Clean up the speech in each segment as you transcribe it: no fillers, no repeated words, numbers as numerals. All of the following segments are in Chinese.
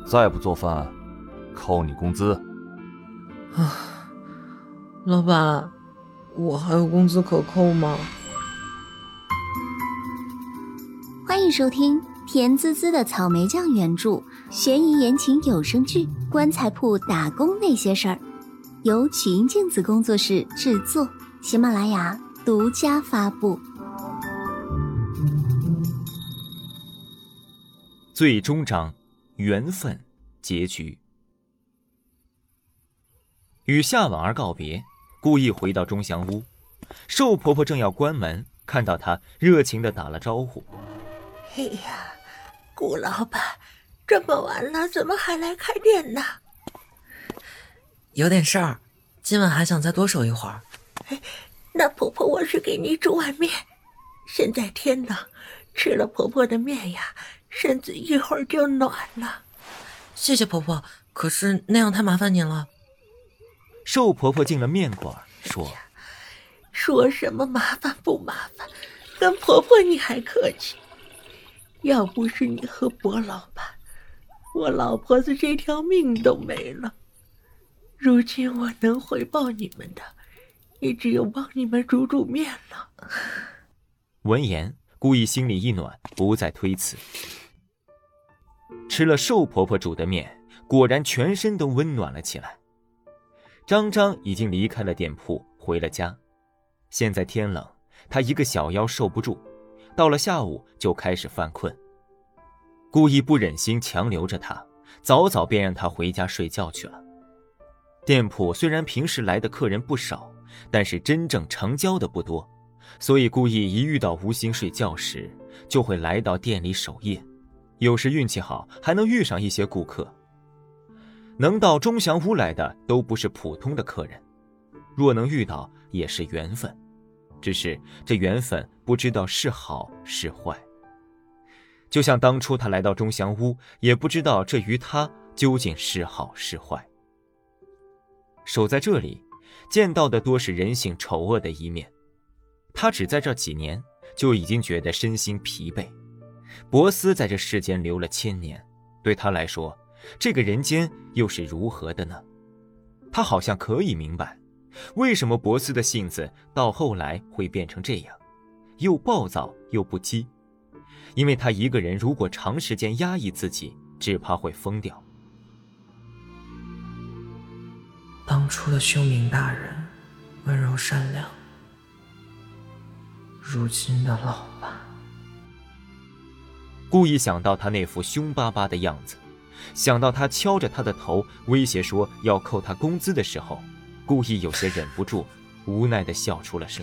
再不做饭，扣你工资。 啊，老板，我还有工资可扣吗？ 欢迎收听甜滋滋的草莓酱原著悬疑言情有声剧《棺材铺打工那些事儿》，由曲音镜子工作室制作，喜马拉雅独家发布。 最终章，缘分结局。与夏婉儿告别，故意回到钟祥屋。寿婆婆正要关门，看到她，热情地打了招呼。 哎呀，顾老板，这么晚了，怎么还来开店呢？ 有点事儿，今晚还想再多守一会儿。 那婆婆，我去给你煮碗面。现在天冷，吃了婆婆的面呀，身子一会儿就暖了。 谢谢婆婆，可是那样太麻烦您了。 寿婆婆进了面馆，说： 说什么麻烦不麻烦，跟婆婆你还客气。要不是你和薄老板，我老婆子这条命都没了。如今我能回报你们的，也只有帮你们煮面了。 闻言，故意心里一暖，不再推辞。吃了寿婆婆煮的面，果然全身都温暖了起来。张张已经离开了店铺，回了家。现在天冷，他一个小腰受不住，到了下午就开始犯困。故意不忍心强留着他，早早便让他回家睡觉去了。店铺虽然平时来的客人不少，但是真正成交的不多，所以故意一遇到无心睡觉时，就会来到店里守夜。有时运气好，还能遇上一些顾客。能到钟祥屋来的都不是普通的客人，若能遇到也是缘分，只是这缘分不知道是好是坏。就像当初他来到钟祥屋，也不知道这于他究竟是好是坏。守在这里，见到的多是人性丑恶的一面。他只在这几年，就已经觉得身心疲惫。博斯在这世间留了1000年，对他来说，这个人间又是如何的呢？他好像可以明白，为什么博斯的性子到后来会变成这样，又暴躁又不羁。因为他一个人如果长时间压抑自己，只怕会疯掉。 当初的修明大人温柔善良，如今的老板。 故意想到他那副凶巴巴的样子，想到他敲着他的头威胁说要扣他工资的时候，故意有些忍不住，无奈地笑出了声。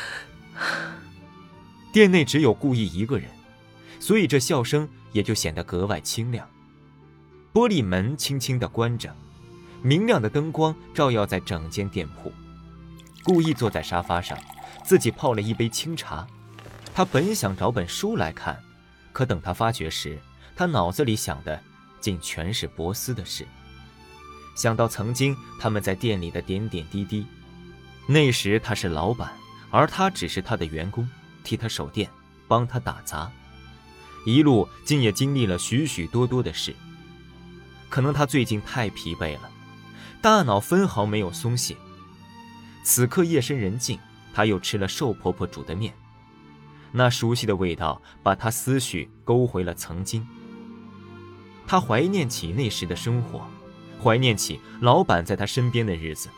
店内只有故意一个人，所以这笑声也就显得格外清亮。玻璃门轻轻地关着，明亮的灯光照耀在整间店铺。故意坐在沙发上，自己泡了一杯清茶。他本想找本书来看，可等他发觉时，他脑子里想的竟全是博斯的事。想到曾经他们在店里的点点滴滴，那时他是老板，而他只是他的员工，替他守店，帮他打杂，一路竟也经历了许许多多的事。可能他最近太疲惫了，大脑分毫没有松懈。此刻夜深人静，他又吃了寿婆婆煮的面，那熟悉的味道把他思绪勾回了曾经。他怀念起那时的生活，怀念起老板在他身边的日子。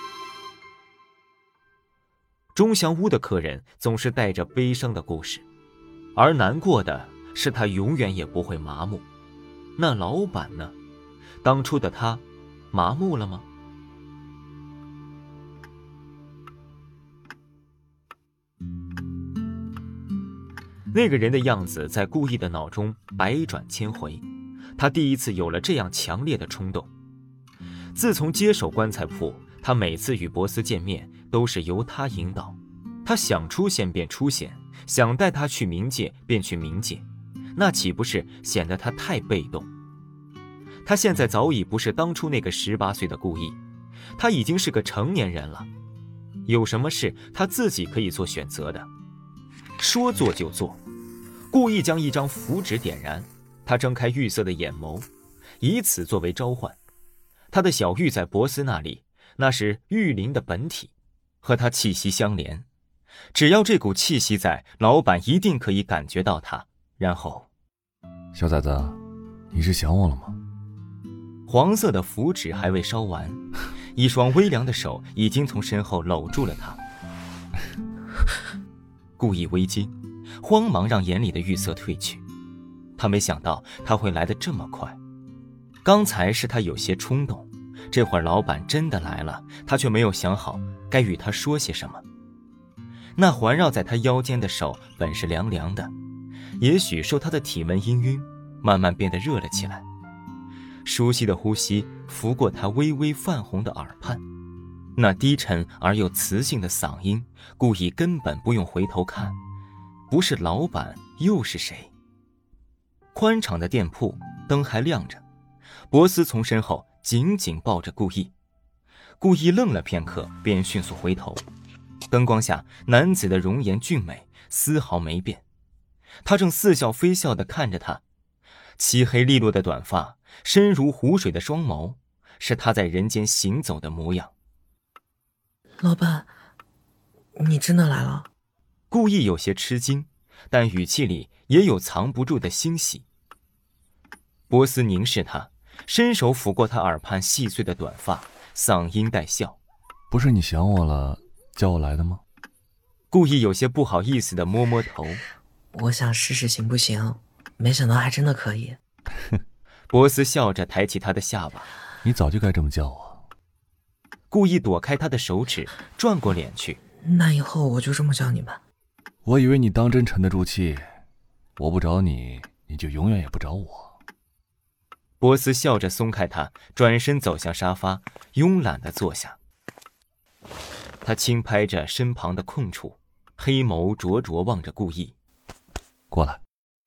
钟祥屋的客人总是带着悲伤的故事，而难过的是他永远也不会麻木。那老板呢？当初的他麻木了吗？那个人的样子在故意的脑中百转千回，他第一次有了这样强烈的冲动。自从接手棺材铺，他每次与博斯见面都是由他引导，他想出现便出现，想带他去冥界便去冥界，那岂不是显得他太被动？他现在早已不是当初那个18岁的故意，他已经是个成年人了，有什么事他自己可以做选择的，说做就做。故意将一张符纸点燃，他睁开玉色的眼眸， 以此作为召唤。他的小玉在博斯那里，那是玉灵的本体，和他气息相连。只要这股气息在，老板一定可以感觉到它。然后， 小崽子，你是想我了吗？ 黄色的符纸还未烧完，一双微凉的手已经从身后搂住了他。故意微惊，慌忙让眼里的玉色褪去。他没想到他会来得这么快。刚才是他有些冲动，这会儿老板真的来了，他却没有想好该与他说些什么。那环绕在他腰间的手本是凉凉的，也许受他的体温氤氲，慢慢变得热了起来。熟悉的呼吸拂过他微微泛红的耳畔，那低沉而又磁性的嗓音，故意根本不用回头看，不是老板又是谁？宽敞的店铺灯还亮着，博斯从身后紧紧抱着顾意。顾意愣了片刻，便迅速回头。灯光下，男子的容颜俊美，丝毫没变。他正似笑非笑地看着他，漆黑利落的短发，深如湖水的双眸，是他在人间行走的模样。 老板，你真的来了？ 顾意有些吃惊，但语气里也有藏不住的欣喜。波斯凝视他，伸手抚过他耳畔细碎的短发，嗓音带笑：“ 不是你想我了，叫我来的吗？” 顾意有些不好意思地摸摸头：“ 我想试试行不行，没想到还真的可以。” 波斯笑着抬起他的下巴：“ 你早就该这么叫我。” 故意躲开他的手指，转过脸去：“ 那以后我就这么叫你吧。” 我以为你当真沉得住气，我不找你，你就永远也不找我。 波斯笑着松开他，转身走向沙发，慵懒地坐下。他轻拍着身旁的空处，黑眸灼灼望着顾意：“ 过来。”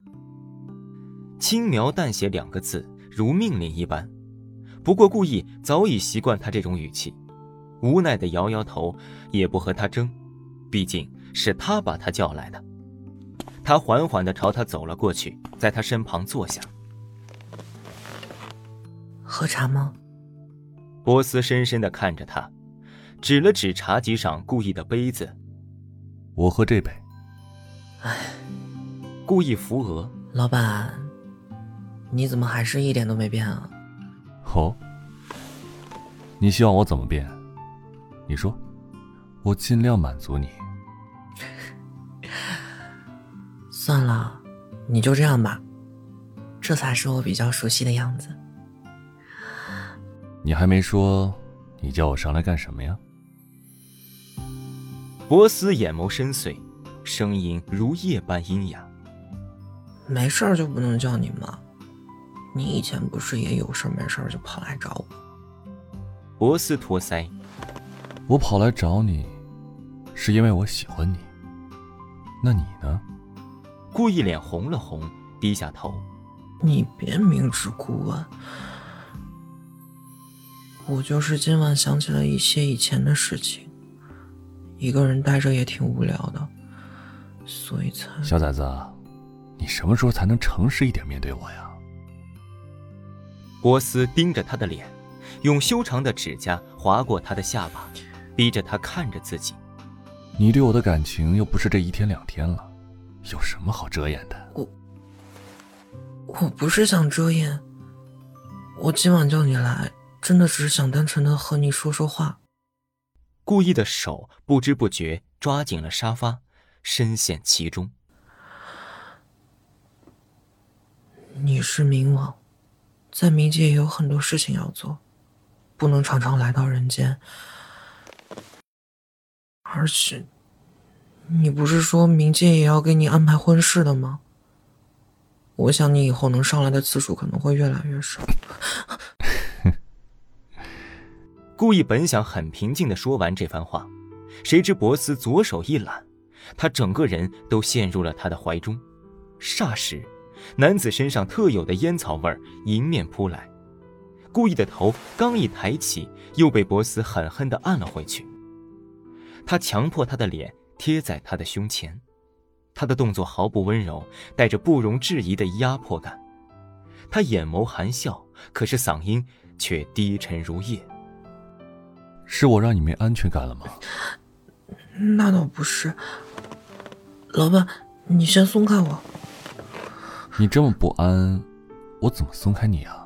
轻描淡写2个字，如命令一般。不过顾意早已习惯他这种语气，无奈地摇摇头，也不和他争，毕竟是他把他叫来的。他缓缓地朝他走了过去，在他身旁坐下。 喝茶吗？ 波斯深深地看着他，指了指茶几上顾意的杯子：“ 我喝这杯。” 顾意扶额：“ 老板，你怎么还是一点都没变啊？”“ 哦，你希望我怎么变？你说，我尽量满足你。” 算了，你就这样吧，这才是我比较熟悉的样子。 你还没说，你叫我上来干什么呀？ 波斯眼眸深邃，声音如夜般阴哑：“ 没事就不能叫你吗？你以前不是也有事没事就跑来找我？” 波斯托腮：“ 我跑来找你，是因为我喜欢你。那你呢？” 顾意脸红了红，低下头：“ 你别明知故问。我就是今晚想起了一些以前的事情，一个人待着也挺无聊的，所以才……” 小崽子，你什么时候才能诚实一点面对我呀？ 波斯盯着他的脸，用修长的指甲划过他的下巴，逼着他看着自己：“ 你对我的感情又不是这1天2天了，有什么好遮掩的？” 我不是想遮掩，我今晚叫你来，真的只是想单纯的和你说说话。 顾意的手不知不觉抓紧了沙发，深陷其中。 你是冥王，在冥界也有很多事情要做，不能常常来到人间。而且，你不是说冥界也要给你安排婚事的吗？我想你以后能上来的次数可能会越来越少。 顾意本想很平静地说完这番话，谁知博斯左手一揽，他整个人都陷入了他的怀中。霎时，男子身上特有的烟草味迎面扑来，顾意的头刚一抬起，又被博斯狠狠地按了回去。他强迫他的脸贴在他的胸前，他的动作毫不温柔，带着不容置疑的压迫感。他眼眸含笑， 可是嗓音却低沉如夜。 是我让你没安全感了吗？ 那倒不是。老板，你先松开我。 你这么不安，我怎么松开你啊？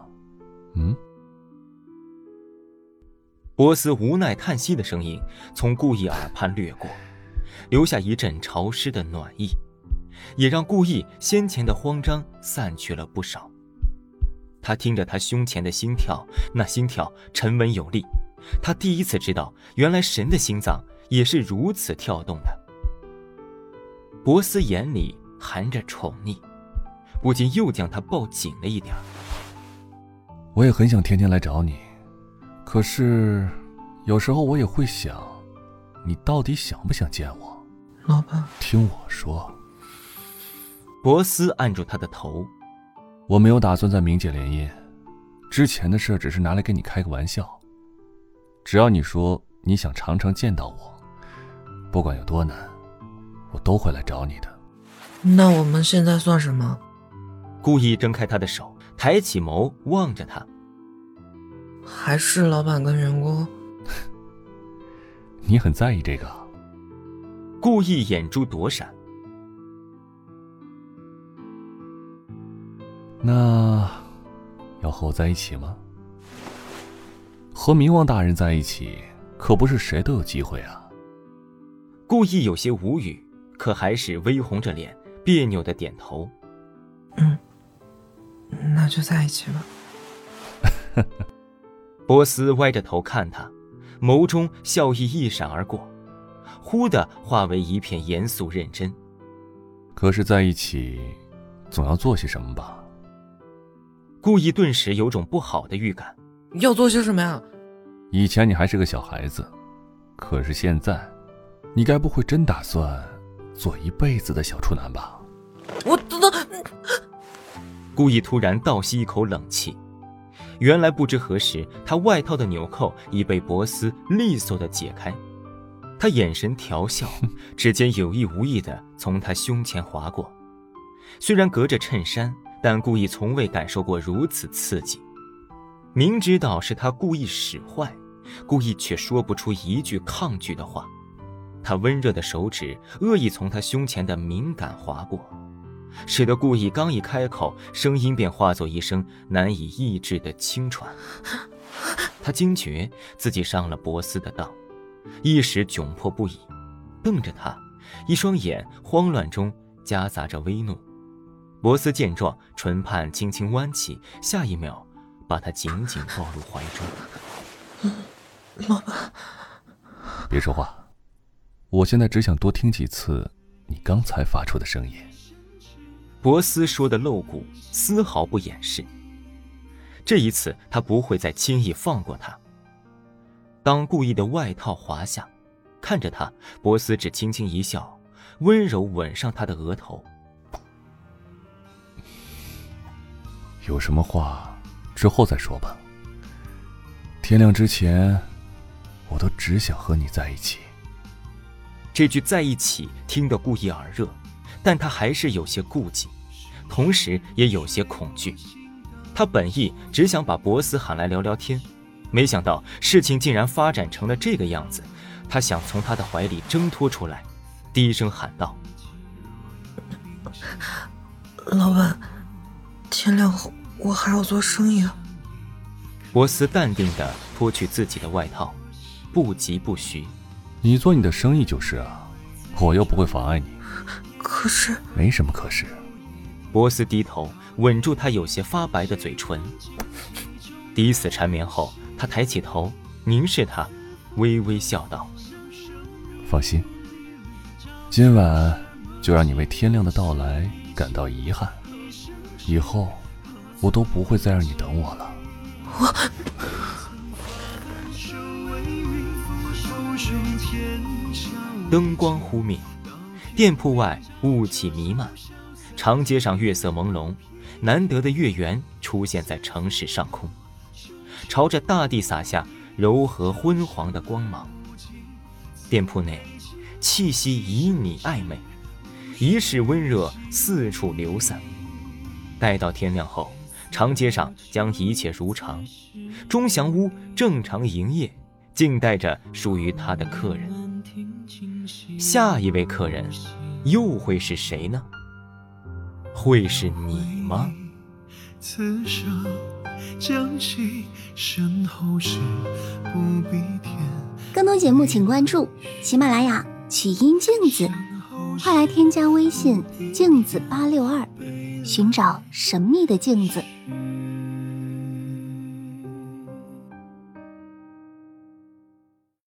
波斯无奈叹息的声音从顾意耳畔掠过，留下一阵潮湿的暖意，也让顾意先前的慌张散去了不少。他听着他胸前的心跳，那心跳沉稳有力，他第一次知道原来神的心脏也是如此跳动的。波斯眼里含着宠溺，不禁又将他抱紧了一点。 我也很想天天来找你，可是有时候我也会想，你到底想不想见我？ 老板， 听我说。 波斯按住他的头， 我没有打算在冥界联姻，之前的事只是拿来跟你开个玩笑。只要你说你想常常见到我，不管有多难，我都会来找你的。 那我们现在算什么？ 故意睁开他的手，抬起眸望着他。 还是老板跟员工？ 你很在意这个？ 故意眼珠躲闪。 那要和我在一起吗？和冥王大人在一起，可不是谁都有机会啊。 故意有些无语，可还是微红着脸，别扭地点头。 那就在一起吧。 波斯歪着头看他，眸中笑意一闪而过，忽地化为一片严肃认真。 可是在一起总要做些什么吧？ 故意顿时有种不好的预感。 要做些什么呀？ 以前你还是个小孩子，可是现在你该不会真打算做一辈子的小处男吧？ 我故意突然倒吸一口冷气，原来不知何时他外套的纽扣已被波斯利索地解开，他眼神调笑，指尖有意无意地从他胸前划过。虽然隔着衬衫，但故意从未感受过如此刺激。明知道是他故意使坏，故意却说不出一句抗拒的话。他温热的手指恶意从他胸前的敏感划过，使得故意刚一开口，声音便化作一声难以抑制的轻喘。他惊觉自己上了波斯的当，一时窘迫不已，瞪着他，一双眼慌乱中夹杂着微怒。波斯见状，唇畔轻轻弯起，下一秒把他紧紧抱入怀中。 老板， 别说话，我现在只想多听几次你刚才发出的声音。 波斯说的露骨，丝毫不掩饰。这一次他不会再轻易放过他。当故意的外套滑下，看着他，波斯只轻轻一笑，温柔吻上他的额头。 有什么话之后再说吧，天亮之前我都只想和你在一起。 这句在一起听得故意耳热，但他还是有些顾忌，同时也有些恐惧。他本意只想把波斯喊来聊聊天，没想到事情竟然发展成了这个样子。他想从他的怀里挣脱出来，低声喊道： 老板，天亮后我还要做生意啊。 波斯淡定地脱去自己的外套，不疾不徐。 你做你的生意就是啊，我又不会妨碍你。 可是…… 没什么可是。 波斯低头吻住他有些发白的嘴唇，抵死缠绵后，他抬起头凝视他，微微笑道： 放心，今晚就让你为天亮的到来感到遗憾，以后我都不会再让你等我了。 灯光忽灭，店铺外雾气弥漫，长街上月色朦胧，难得的月圆出现在城市上空，朝着大地洒下柔和昏黄的光芒。店铺内气息旖旎暧昧，一世温热四处流散。待到天亮后， 长街上将一切如常，钟祥屋正常营业，静待着属于他的客人。下一位客人又会是谁呢？会是你吗？ 此生将其身后事不必填。 更多节目请关注喜马拉雅曲音镜子，快来添加微信镜子862，寻找神秘的镜子。